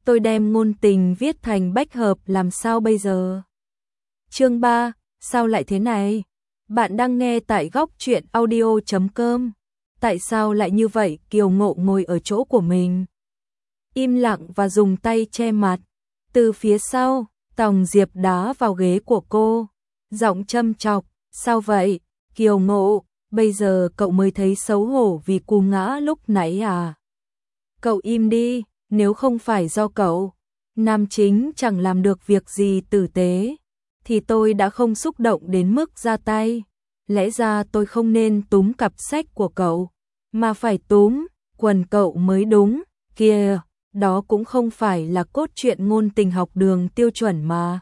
tôi đem ngôn tình viết thành bách hợp làm sao bây giờ? Chương 3, sao lại thế này? Bạn đang nghe tại góc truyện audio.com. Tại sao lại như vậy? Kiều Ngộ ngồi ở chỗ của mình, im lặng và dùng tay che mặt. Từ phía sau, Tòng Diệp đá vào ghế của cô, giọng châm chọc, sao vậy? Kiều Ngộ, bây giờ cậu mới thấy xấu hổ vì cú ngã lúc nãy à? Cậu im đi, nếu không phải do cậu, nam chính chẳng làm được việc gì tử tế, thì tôi đã không xúc động đến mức ra tay. Lẽ ra tôi không nên túm cặp sách của cậu, mà phải túm quần cậu mới đúng. Kìa, đó cũng không phải là cốt truyện ngôn tình học đường tiêu chuẩn mà.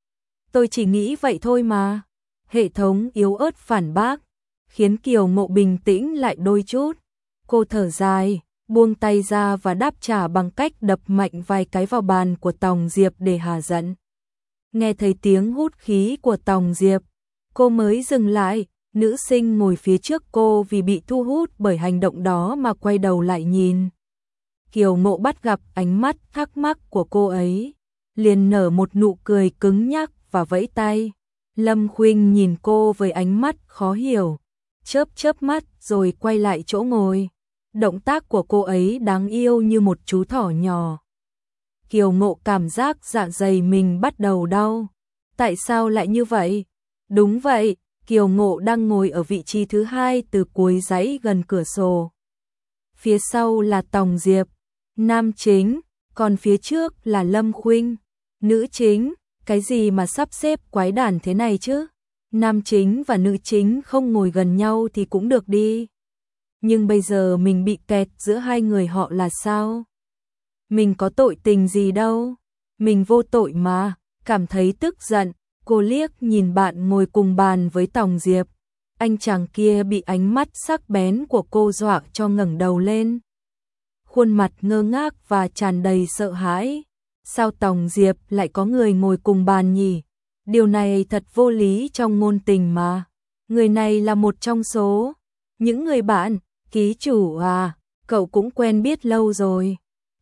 Tôi chỉ nghĩ vậy thôi mà. Hệ thống yếu ớt phản bác, khiến Kiều Ngộ bình tĩnh lại đôi chút. Cô thở dài, buông tay ra và đáp trả bằng cách đập mạnh vài cái vào bàn của Tòng Diệp để hạ giận. Nghe thấy tiếng hút khí của Tòng Diệp, cô mới dừng lại. Nữ sinh ngồi phía trước cô vì bị thu hút bởi hành động đó mà quay đầu lại nhìn. Kiều Ngộ bắt gặp ánh mắt thắc mắc của cô ấy, liền nở một nụ cười cứng nhắc và vẫy tay. Lâm Khuynh nhìn cô với ánh mắt khó hiểu, chớp chớp mắt rồi quay lại chỗ ngồi. Động tác của cô ấy đáng yêu như một chú thỏ nhỏ. Kiều Ngộ cảm giác dạ dày mình bắt đầu đau. Tại sao lại như vậy? Đúng vậy, Kiều Ngộ đang ngồi ở vị trí thứ hai từ cuối dãy gần cửa sổ. Phía sau là Tòng Diệp, nam chính, còn phía trước là Lâm Khuynh, nữ chính. Cái gì mà sắp xếp quái đản thế này chứ? Nam chính và nữ chính không ngồi gần nhau thì cũng được đi. Nhưng bây giờ mình bị kẹt giữa hai người họ là sao? Mình có tội tình gì đâu, mình vô tội mà. Cảm thấy tức giận, cô liếc nhìn bạn ngồi cùng bàn với Tòng Diệp. Anh chàng kia bị ánh mắt sắc bén của cô dọa cho ngẩng đầu lên, khuôn mặt ngơ ngác và tràn đầy sợ hãi. Sao Tòng Diệp lại có người ngồi cùng bàn nhỉ? Điều này thật vô lý trong ngôn tình mà. Người này là một trong số những người bạn. Ký chủ à, cậu cũng quen biết lâu rồi.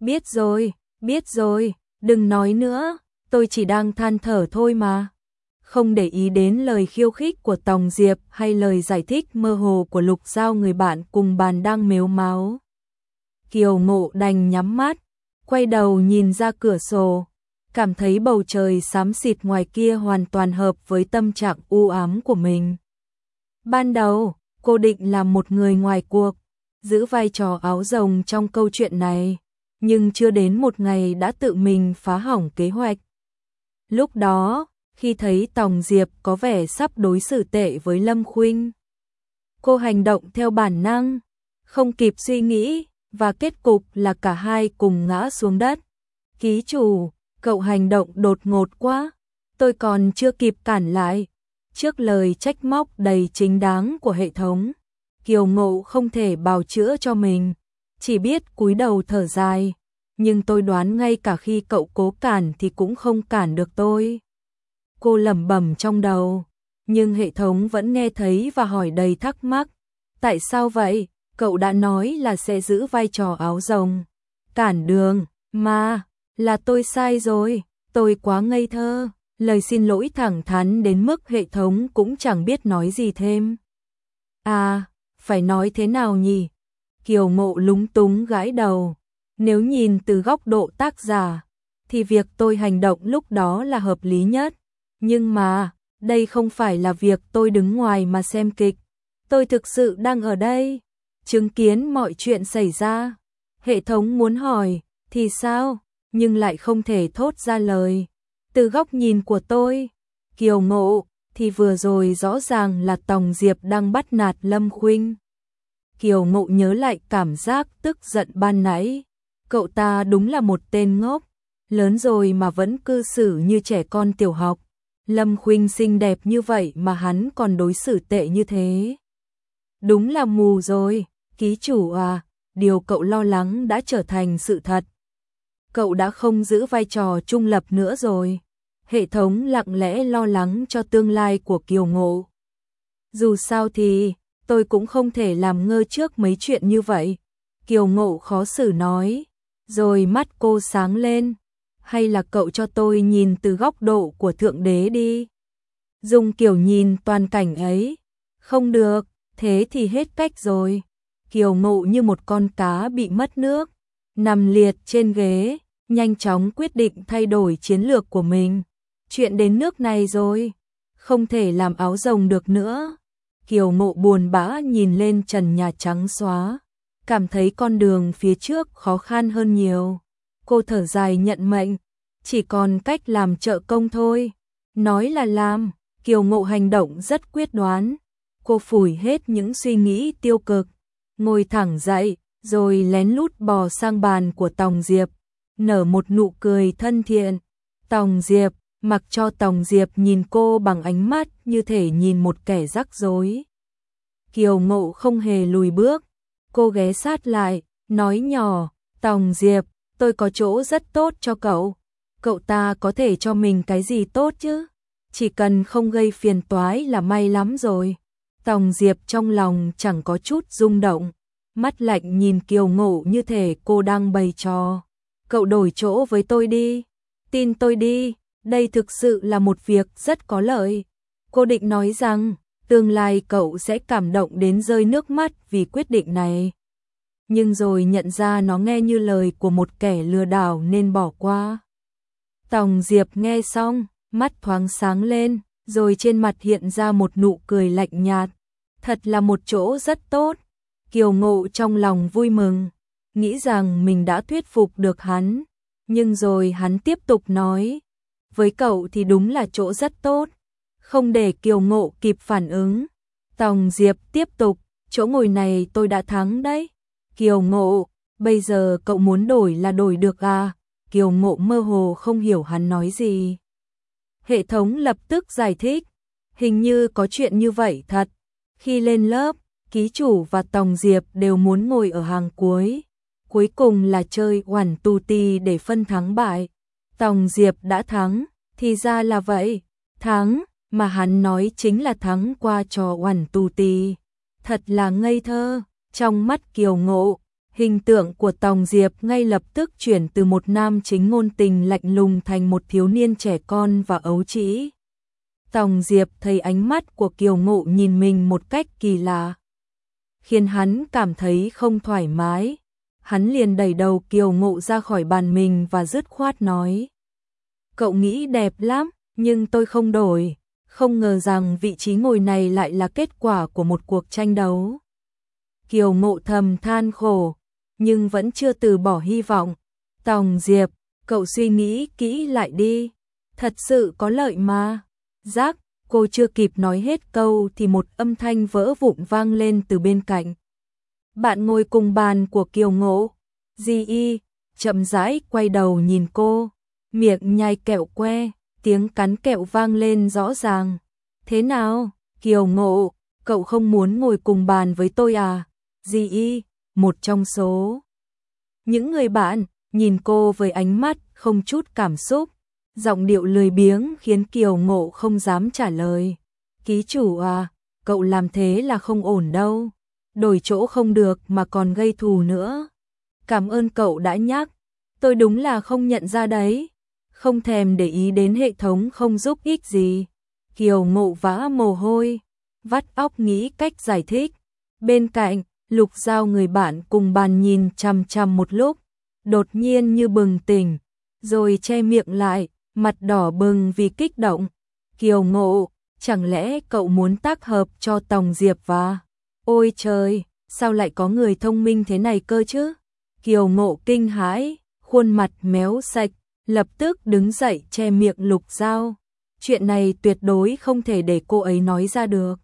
Biết rồi, đừng nói nữa, tôi chỉ đang than thở thôi mà. Không để ý đến lời khiêu khích của Tòng Diệp hay lời giải thích mơ hồ của Lục Giao, người bạn cùng bàn đang mếu máo. Kiều Ngộ đành nhắm mắt, quay đầu nhìn ra cửa sổ, cảm thấy bầu trời xám xịt ngoài kia hoàn toàn hợp với tâm trạng u ám của mình. Ban đầu, cô định làm một người ngoài cuộc, giữ vai trò áo rồng trong câu chuyện này, nhưng chưa đến một ngày đã tự mình phá hỏng kế hoạch. Lúc đó, khi thấy Tòng Diệp có vẻ sắp đối xử tệ với Lâm Khuynh, cô hành động theo bản năng, không kịp suy nghĩ, và kết cục là cả hai cùng ngã xuống đất. Ký chủ, cậu hành động đột ngột quá, tôi còn chưa kịp cản lại. Trước lời trách móc đầy chính đáng của hệ thống, Kiều Ngộ không thể bào chữa cho mình, chỉ biết cúi đầu thở dài. Nhưng tôi đoán ngay cả khi cậu cố cản thì cũng không cản được tôi. Cô lẩm bẩm trong đầu, nhưng hệ thống vẫn nghe thấy và hỏi đầy thắc mắc. Tại sao vậy? Cậu đã nói là sẽ giữ vai trò áo rồng. Cản đường, mà, là tôi sai rồi, tôi quá ngây thơ. Lời xin lỗi thẳng thắn đến mức hệ thống cũng chẳng biết nói gì thêm. À, phải nói thế nào nhỉ? Kiều Ngộ lúng túng gãi đầu. Nếu nhìn từ góc độ tác giả, thì việc tôi hành động lúc đó là hợp lý nhất. Nhưng mà, đây không phải là việc tôi đứng ngoài mà xem kịch. Tôi thực sự đang ở đây, chứng kiến mọi chuyện xảy ra. Hệ thống muốn hỏi, thì sao? Nhưng lại không thể thốt ra lời. Từ góc nhìn của tôi, Kiều Ngộ, thì vừa rồi rõ ràng là Tòng Diệp đang bắt nạt Lâm Khuynh. Kiều Ngộ nhớ lại cảm giác tức giận ban nãy. Cậu ta đúng là một tên ngốc, lớn rồi mà vẫn cư xử như trẻ con tiểu học. Lâm Khuynh xinh đẹp như vậy mà hắn còn đối xử tệ như thế. Đúng là mù rồi, ký chủ à, điều cậu lo lắng đã trở thành sự thật. Cậu đã không giữ vai trò trung lập nữa rồi. Hệ thống lặng lẽ lo lắng cho tương lai của Kiều Ngộ. Dù sao thì, tôi cũng không thể làm ngơ trước mấy chuyện như vậy. Kiều Ngộ khó xử nói, rồi mắt cô sáng lên, hay là cậu cho tôi nhìn từ góc độ của Thượng Đế đi. Dùng kiểu nhìn toàn cảnh ấy. Không được, thế thì hết cách rồi. Kiều Ngộ như một con cá bị mất nước, nằm liệt trên ghế, nhanh chóng quyết định thay đổi chiến lược của mình. Chuyện đến nước này rồi, không thể làm áo rồng được nữa. Kiều Ngộ buồn bã nhìn lên trần nhà trắng xóa, cảm thấy con đường phía trước khó khăn hơn nhiều. Cô thở dài nhận mệnh, chỉ còn cách làm trợ công thôi. Nói là làm, Kiều Ngộ hành động rất quyết đoán. Cô phủi hết những suy nghĩ tiêu cực, ngồi thẳng dậy, rồi lén lút bò sang bàn của Tòng Diệp, nở một nụ cười thân thiện. Tòng Diệp, mặc cho Tòng Diệp nhìn cô bằng ánh mắt như thể nhìn một kẻ rắc rối. Kiều Ngộ không hề lùi bước, cô ghé sát lại, nói nhỏ, Tòng Diệp, tôi có chỗ rất tốt cho cậu. Cậu ta có thể cho mình cái gì tốt chứ? Chỉ cần không gây phiền toái là may lắm rồi. Tòng Diệp trong lòng chẳng có chút rung động, mắt lạnh nhìn Kiều Ngộ như thể cô đang bày trò. Cậu đổi chỗ với tôi đi, tin tôi đi, đây thực sự là một việc rất có lợi. Cô định nói rằng, tương lai cậu sẽ cảm động đến rơi nước mắt vì quyết định này. Nhưng rồi nhận ra nó nghe như lời của một kẻ lừa đảo nên bỏ qua. Tòng Diệp nghe xong, mắt thoáng sáng lên, rồi trên mặt hiện ra một nụ cười lạnh nhạt. Thật là một chỗ rất tốt. Kiều Ngộ trong lòng vui mừng, nghĩ rằng mình đã thuyết phục được hắn. Nhưng rồi hắn tiếp tục nói, với cậu thì đúng là chỗ rất tốt. Không để Kiều Ngộ kịp phản ứng, Tòng Diệp tiếp tục, chỗ ngồi này tôi đã thắng đấy. Kiều Ngộ, bây giờ cậu muốn đổi là đổi được à? Kiều Ngộ mơ hồ không hiểu hắn nói gì. Hệ thống lập tức giải thích, hình như có chuyện như vậy thật. Khi lên lớp, ký chủ và Tòng Diệp đều muốn ngồi ở hàng cuối. Cuối cùng là chơi oản tu ti để phân thắng bại. Tòng Diệp đã thắng, thì ra là vậy. Thắng, mà hắn nói chính là thắng qua trò oản tu ti. Thật là ngây thơ. Trong mắt Kiều Ngộ, hình tượng của Tòng Diệp ngay lập tức chuyển từ một nam chính ngôn tình lạnh lùng thành một thiếu niên trẻ con và ấu trĩ. Tòng Diệp thấy ánh mắt của Kiều Ngộ nhìn mình một cách kỳ lạ, khiến hắn cảm thấy không thoải mái. Hắn liền đẩy đầu Kiều Ngộ ra khỏi bàn mình và dứt khoát nói, cậu nghĩ đẹp lắm, nhưng tôi không đổi. Không ngờ rằng vị trí ngồi này lại là kết quả của một cuộc tranh đấu. Kiều Ngộ thầm than khổ, nhưng vẫn chưa từ bỏ hy vọng. Tòng Diệp, cậu suy nghĩ kỹ lại đi, thật sự có lợi mà. Rắc, cô chưa kịp nói hết câu thì một âm thanh vỡ vụn vang lên từ bên cạnh. Bạn ngồi cùng bàn của Kiều Ngộ, Di chậm rãi quay đầu nhìn cô, miệng nhai kẹo que, tiếng cắn kẹo vang lên rõ ràng. Thế nào, Kiều Ngộ, cậu không muốn ngồi cùng bàn với tôi à? Di một trong số những người bạn, nhìn cô với ánh mắt không chút cảm xúc, giọng điệu lười biếng khiến Kiều Ngộ không dám trả lời. Ký chủ à, cậu làm thế là không ổn đâu, đổi chỗ không được mà còn gây thù nữa. Cảm ơn cậu đã nhắc, tôi đúng là không nhận ra đấy, không thèm để ý đến hệ thống không giúp ích gì. Kiều Ngộ vã mồ hôi, vắt óc nghĩ cách giải thích. Bên cạnh, Lục Giao người bạn cùng bàn nhìn chằm chằm một lúc, đột nhiên như bừng tỉnh, rồi che miệng lại, mặt đỏ bừng vì kích động. Kiều Ngộ, chẳng lẽ cậu muốn tác hợp cho Tòng Diệp và... Ôi trời, sao lại có người thông minh thế này cơ chứ? Kiều Ngộ kinh hãi, khuôn mặt méo sạch, lập tức đứng dậy che miệng Lục Giao. Chuyện này tuyệt đối không thể để cô ấy nói ra được.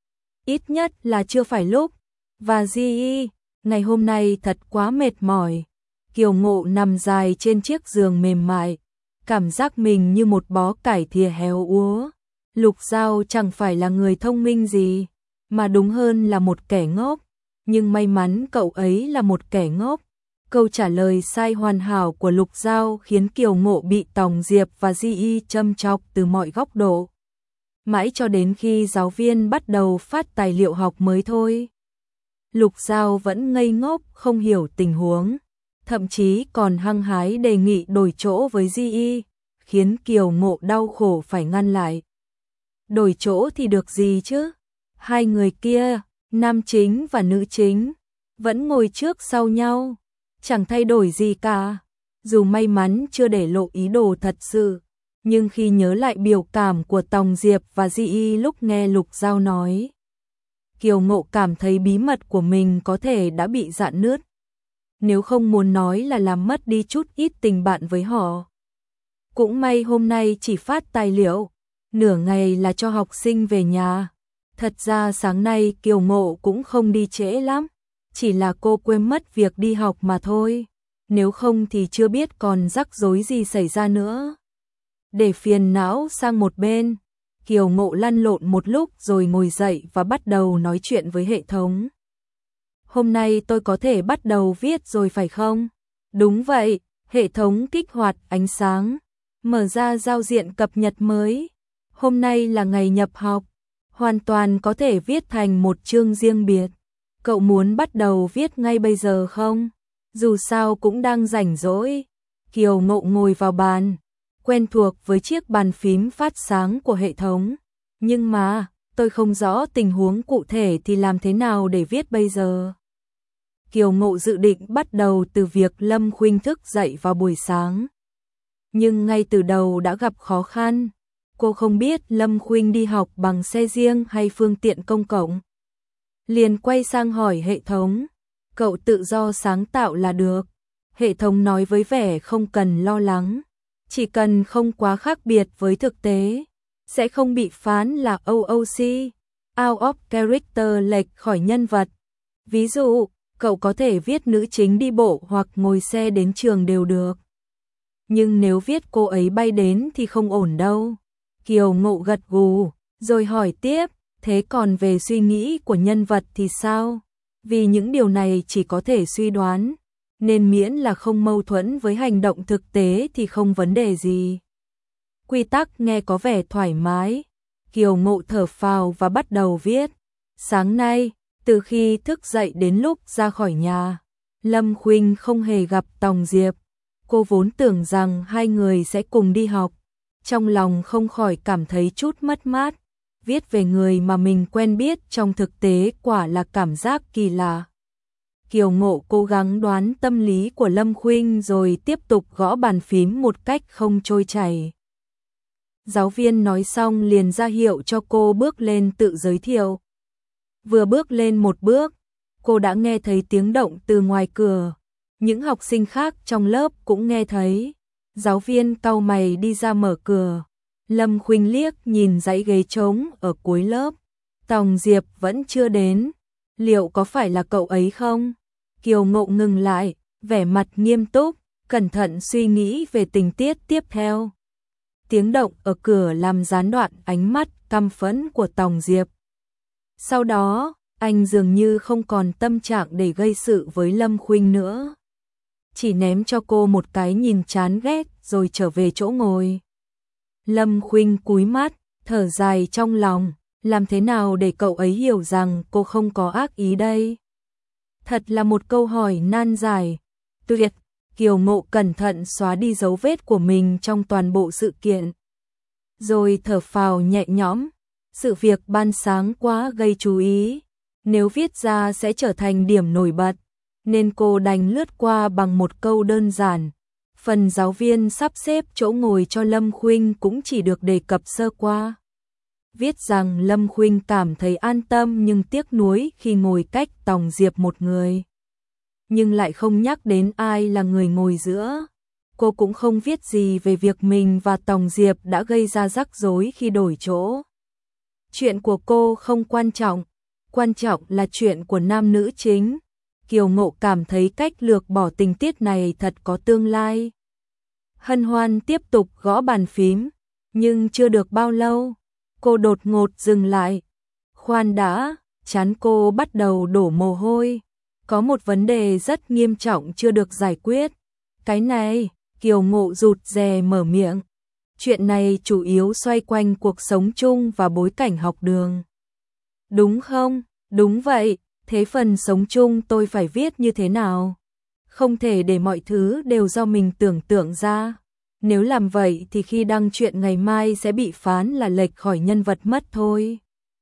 Ít nhất là chưa phải lúc. Và Di, ngày hôm nay thật quá mệt mỏi. Kiều Ngộ nằm dài trên chiếc giường mềm mại, cảm giác mình như một bó cải thìa héo úa. Lục Giao chẳng phải là người thông minh gì, mà đúng hơn là một kẻ ngốc. Nhưng may mắn cậu ấy là một kẻ ngốc. Câu trả lời sai hoàn hảo của Lục Giao khiến Kiều Ngộ bị Tòng Diệp và Di châm chọc từ mọi góc độ. Mãi cho đến khi giáo viên bắt đầu phát tài liệu học mới thôi. Lục Giao vẫn ngây ngốc không hiểu tình huống. thậm chí còn hăng hái đề nghị đổi chỗ với Di, khiến Kiều Ngộ đau khổ phải ngăn lại. Đổi chỗ thì được gì chứ? Hai người kia, nam chính và nữ chính, vẫn ngồi trước sau nhau, chẳng thay đổi gì cả. Dù may mắn chưa để lộ ý đồ thật sự, nhưng khi nhớ lại biểu cảm của Tòng Diệp và Di lúc nghe Lục Giao nói, Kiều Ngộ cảm thấy bí mật của mình có thể đã bị rạn nứt. Nếu không muốn nói là làm mất đi chút ít tình bạn với họ. Cũng may hôm nay chỉ phát tài liệu, nửa ngày là cho học sinh về nhà. Thật ra sáng nay Kiều Ngộ cũng không đi trễ lắm, chỉ là cô quên mất việc đi học mà thôi. Nếu không thì chưa biết còn rắc rối gì xảy ra nữa. Để phiền não sang một bên, Kiều Ngộ lăn lộn một lúc rồi ngồi dậy và bắt đầu nói chuyện với hệ thống. Hôm nay tôi có thể bắt đầu viết rồi phải không? Đúng vậy, hệ thống kích hoạt ánh sáng, mở ra giao diện cập nhật mới. Hôm nay là ngày nhập học, hoàn toàn có thể viết thành một chương riêng biệt. Cậu muốn bắt đầu viết ngay bây giờ không? Dù sao cũng đang rảnh rỗi. Kiều Ngộ ngồi vào bàn, quen thuộc với chiếc bàn phím phát sáng của hệ thống. Nhưng mà, tôi không rõ tình huống cụ thể thì làm thế nào để viết bây giờ. Kiều Ngộ dự định bắt đầu từ việc Lâm Khuynh thức dậy vào buổi sáng. Nhưng ngay từ đầu đã gặp khó khăn. Cô không biết Lâm Khuynh đi học bằng xe riêng hay phương tiện công cộng. Liền quay sang hỏi hệ thống. Cậu tự do sáng tạo là được. Hệ thống nói với vẻ không cần lo lắng. Chỉ cần không quá khác biệt với thực tế, sẽ không bị phán là OOC, out of character, lệch khỏi nhân vật. Ví dụ, cậu có thể viết nữ chính đi bộ hoặc ngồi xe đến trường đều được. Nhưng nếu viết cô ấy bay đến thì không ổn đâu. Kiều Ngộ gật gù, rồi hỏi tiếp, thế còn về suy nghĩ của nhân vật thì sao? Vì những điều này chỉ có thể suy đoán, nên miễn là không mâu thuẫn với hành động thực tế thì không vấn đề gì. Quy tắc nghe có vẻ thoải mái. Kiều Ngộ thở phào và bắt đầu viết. Sáng nay, từ khi thức dậy đến lúc ra khỏi nhà, Lâm Khuynh không hề gặp Tòng Diệp. Cô vốn tưởng rằng hai người sẽ cùng đi học. Trong lòng không khỏi cảm thấy chút mất mát. Viết về người mà mình quen biết trong thực tế quả là cảm giác kỳ lạ. Kiều Ngộ cố gắng đoán tâm lý của Lâm Khuynh rồi tiếp tục gõ bàn phím một cách không trôi chảy. Giáo viên nói xong liền ra hiệu cho cô bước lên tự giới thiệu. Vừa bước lên một bước, cô đã nghe thấy tiếng động từ ngoài cửa. Những học sinh khác trong lớp cũng nghe thấy. Giáo viên cau mày đi ra mở cửa. Lâm Khuynh liếc nhìn dãy ghế trống ở cuối lớp. Tòng Diệp vẫn chưa đến. Liệu có phải là cậu ấy không? Kiều Ngộ ngừng lại, vẻ mặt nghiêm túc, cẩn thận suy nghĩ về tình tiết tiếp theo. Tiếng động ở cửa làm gián đoạn ánh mắt căm phẫn của Tòng Diệp. Sau đó, anh dường như không còn tâm trạng để gây sự với Lâm Khuynh nữa. Chỉ ném cho cô một cái nhìn chán ghét rồi trở về chỗ ngồi. Lâm Khuynh cúi mắt, thở dài trong lòng, làm thế nào để cậu ấy hiểu rằng cô không có ác ý đây? Thật là một câu hỏi nan giải. Tuyệt, Kiều Ngộ cẩn thận xóa đi dấu vết của mình trong toàn bộ sự kiện. Rồi thở phào nhẹ nhõm, sự việc ban sáng quá gây chú ý. Nếu viết ra sẽ trở thành điểm nổi bật, nên cô đành lướt qua bằng một câu đơn giản. Phần giáo viên sắp xếp chỗ ngồi cho Lâm Khuynh cũng chỉ được đề cập sơ qua. Viết rằng Lâm Khuynh cảm thấy an tâm nhưng tiếc nuối khi ngồi cách Tòng Diệp một người. Nhưng lại không nhắc đến ai là người ngồi giữa. Cô cũng không viết gì về việc mình và Tòng Diệp đã gây ra rắc rối khi đổi chỗ. Chuyện của cô không quan trọng là chuyện của nam nữ chính. Kiều Ngộ cảm thấy cách lược bỏ tình tiết này thật có tương lai. Hân Hoan tiếp tục gõ bàn phím, nhưng chưa được bao lâu, cô đột ngột dừng lại. Khoan đã, trán cô bắt đầu đổ mồ hôi. Có một vấn đề rất nghiêm trọng chưa được giải quyết. Cái này, Kiều Ngộ rụt rè mở miệng. Chuyện này chủ yếu xoay quanh cuộc sống chung và bối cảnh học đường. Đúng không? Đúng vậy, thế phần sống chung tôi phải viết như thế nào? không thể để mọi thứ đều do mình tưởng tượng ra. Nếu làm vậy thì khi đăng truyện ngày mai sẽ bị phán là lệch khỏi nhân vật mất thôi.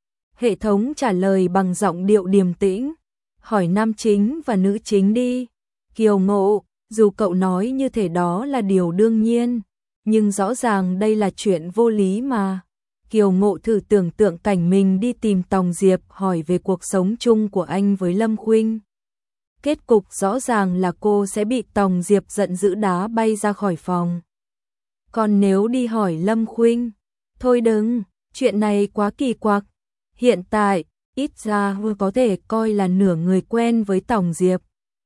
Hệ thống trả lời bằng giọng điệu điềm tĩnh. Hỏi nam chính và nữ chính đi. Kiều Ngộ, dù cậu nói như thể đó là điều đương nhiên, nhưng rõ ràng đây là chuyện vô lý mà. Kiều Ngộ thử tưởng tượng cảnh mình đi tìm Tòng Diệp hỏi về cuộc sống chung của anh với Lâm Khuynh. Kết cục rõ ràng là cô sẽ bị Tòng Diệp giận dữ đá bay ra khỏi phòng. Còn nếu đi hỏi Lâm Khuynh, thôi đừng, chuyện này quá kỳ quặc. Hiện tại, ít ra vừa có thể coi là nửa người quen với Tòng Diệp.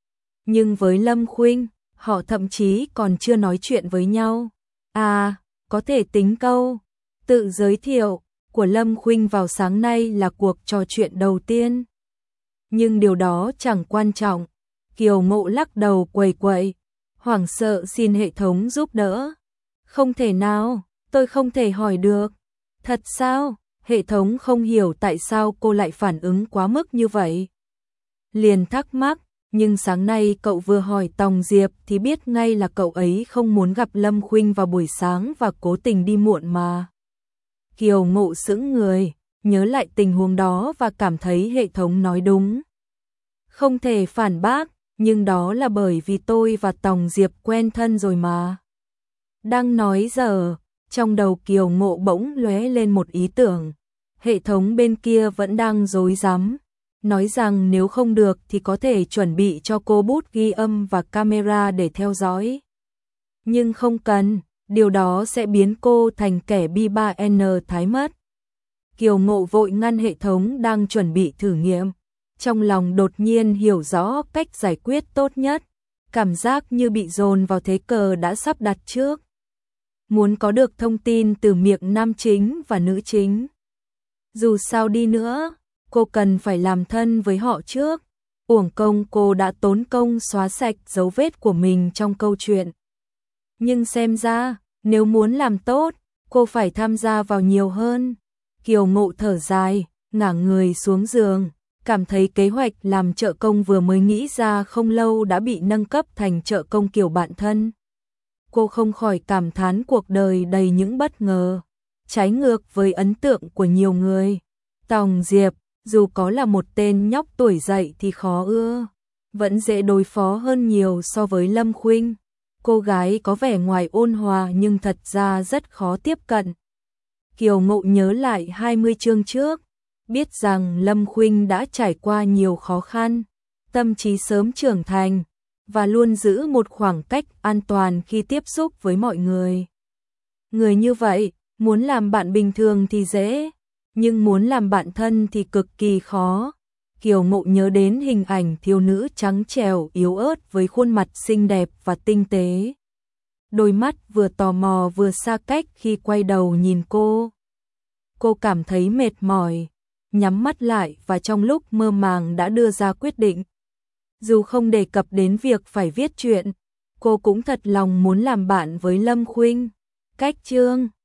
Nhưng với Lâm Khuynh, họ thậm chí còn chưa nói chuyện với nhau. À, có thể tính câu tự giới thiệu của Lâm Khuynh vào sáng nay là cuộc trò chuyện đầu tiên. Nhưng điều đó chẳng quan trọng. Kiều Ngộ lắc đầu quẩy quậy, hoảng sợ xin hệ thống giúp đỡ. Không thể nào, tôi không thể hỏi được. Thật sao? Hệ thống không hiểu tại sao cô lại phản ứng quá mức như vậy. Liền thắc mắc, nhưng sáng nay cậu vừa hỏi Tòng Diệp thì biết ngay là cậu ấy không muốn gặp Lâm Khuynh vào buổi sáng và cố tình đi muộn mà. Kiều Ngộ sững người, nhớ lại tình huống đó và cảm thấy hệ thống nói đúng. Không thể phản bác, nhưng đó là bởi vì tôi và Tòng Diệp quen thân rồi mà. Đang nói giờ, trong đầu Kiều Ngộ bỗng lóe lên một ý tưởng. Hệ thống bên kia vẫn đang rối rắm, nói rằng nếu không được thì có thể chuẩn bị cho cô bút ghi âm và camera để theo dõi. Nhưng không cần, điều đó sẽ biến cô thành kẻ bi 3N thái mất. Kiều Ngộ vội ngăn hệ thống đang chuẩn bị thử nghiệm. Trong lòng đột nhiên hiểu rõ cách giải quyết tốt nhất, cảm giác như bị dồn vào thế cờ đã sắp đặt trước. Muốn có được thông tin từ miệng nam chính và nữ chính. Dù sao đi nữa, cô cần phải làm thân với họ trước. Uổng công cô đã tốn công xóa sạch dấu vết của mình trong câu chuyện. Nhưng xem ra, nếu muốn làm tốt, cô phải tham gia vào nhiều hơn. Kiều Ngộ thở dài, ngả người xuống giường, cảm thấy kế hoạch làm trợ công vừa mới nghĩ ra không lâu đã bị nâng cấp thành trợ công kiểu bạn thân. Cô không khỏi cảm thán cuộc đời đầy những bất ngờ, trái ngược với ấn tượng của nhiều người. Tòng Diệp, dù có là một tên nhóc tuổi dậy thì khó ưa, vẫn dễ đối phó hơn nhiều so với Lâm Khuynh. Cô gái có vẻ ngoài ôn hòa nhưng thật ra rất khó tiếp cận. Kiều Ngộ nhớ lại 20 chương trước, biết rằng Lâm Khuynh đã trải qua nhiều khó khăn, tâm trí sớm trưởng thành, và luôn giữ một khoảng cách an toàn khi tiếp xúc với mọi người. Người như vậy, muốn làm bạn bình thường thì dễ, nhưng muốn làm bạn thân thì cực kỳ khó. Kiều Ngộ nhớ đến hình ảnh thiếu nữ trắng trẻo yếu ớt với khuôn mặt xinh đẹp và tinh tế. Đôi mắt vừa tò mò vừa xa cách khi quay đầu nhìn cô. Cô cảm thấy mệt mỏi, nhắm mắt lại và trong lúc mơ màng đã đưa ra quyết định. Dù không đề cập đến việc phải viết truyện, cô cũng thật lòng muốn làm bạn với Lâm Khuynh. Cách chương